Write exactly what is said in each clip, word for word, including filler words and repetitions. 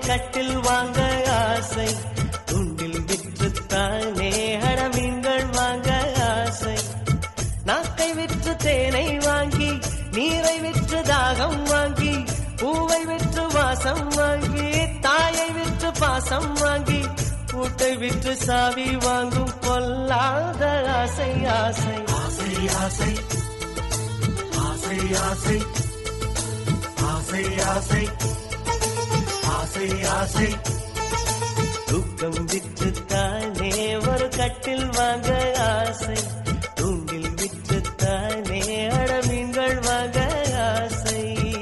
கட்டில் வாங்க ஆசை, துண்டில் விற்றுத்தானே அடமீன்கள் வாங்க ஆசை. நாக்கை விற்று தேனை வாங்கி, நீரை விற்று தாகம் வாங்கி, பூவை விற்று வாசம் வாங்கி, தாயை விற்று பாசம் வாங்கி, கூட்டை விற்று சாவி வாங்கும் பொல்லாத ஆசை ஆசை ஆசை ஆசை ஆசை ஆசை ஆசை ஆசை ஆசை ஆசை. தூக்கம் விற்றுத்தானே ஒரு கட்டில் வாங்க ஆசை, தூண்டில் விற்றுத்தானே அடமீன்கள் வாங்க ஆசை.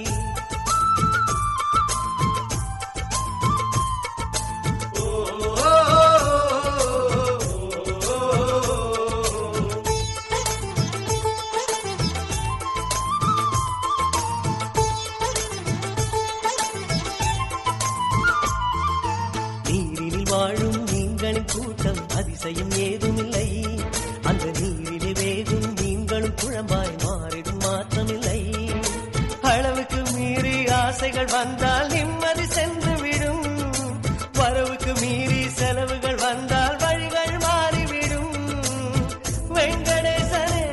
நீரில் வாழும் மீன்களின் கூட்டம் அதிசயம் ஏதுமில்லை, அந்த நீரில் வேகும் மீன்களும் குழம்பாய் மாறிடும் மாற்றமில்லை. அளவுக்கு மீறி ஆசைகள் வந்தால் நிம்மதி சென்று விடும், வரவுக்கு மீறி செலவுகள் வந்தால் வழிகள் மாறிவிடும். வெங்கடேசனே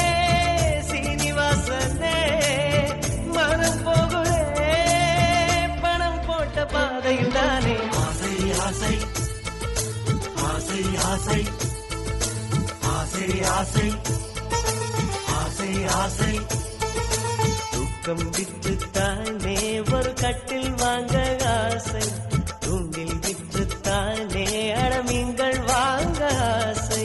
சீனிவாசனே மனம் போகுதே பணம் போட்ட பாதையில் தானே. ஆசை ஆசை ஆசை ஆசை ஆசை ஆசை ஆசை ஆசை. தூக்கம் விற்றுத்தானே ஒரு கட்டில் வாங்க ஆசை, தூண்டில் விற்றுத்தானே அடமீன்கள் வாங்க ஆசை.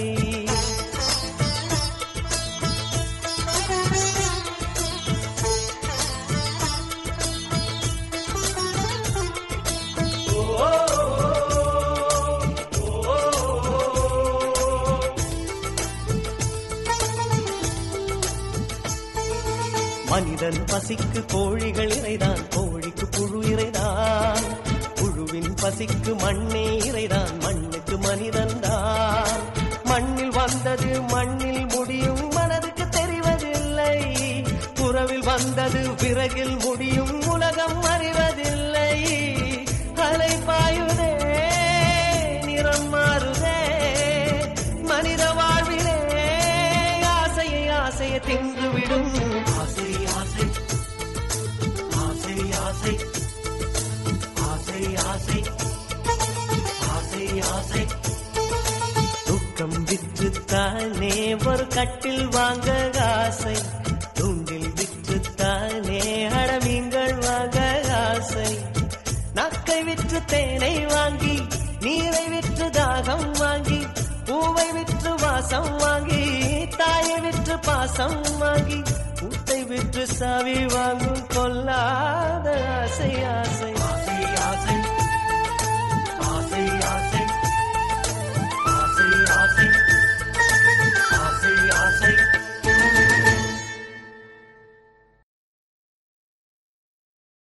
மனிதன் பசிக்கு கோழிகள் இறைதான், கோழிக்கு புழு இறைதான், புழுவின் பசிக்கு மண்ணே இறைதான், மண்ணுக்கு மனிதன் தான். மண்ணில் வந்தது மண்ணில் முடியும் மனதுக்கு தெரிவதில்லை, புறவில் வந்தது விறகில் முடியும் உலகம் அறிவதில்லை. அலை பாயுதே நிறம் மாறுதே மனித வாழ்விலே, ஆசையை ஆசையை தின்றுவிடும். ஆசை ஆசை ஆசை ஆசை ஆசை ஆசை ஆசை ஆசை. தூக்கம் விற்றுத்தானே ஒரு கட்டில் வாங்க ஆசை, தூண்டில் விற்றுத்தானே அடமீன்கள் வாங்க ஆசை. நாக்கை விற்று தேனை வாங்கி, நீரை விற்று தாகம் வாங்கி, பூவை விற்று வாசம் வாங்கி, தாயை விற்று பாசம் வாங்கி, கூட்டை விற்று சாவி வாங்கும் பொல்லாத ஆசை ஆசை.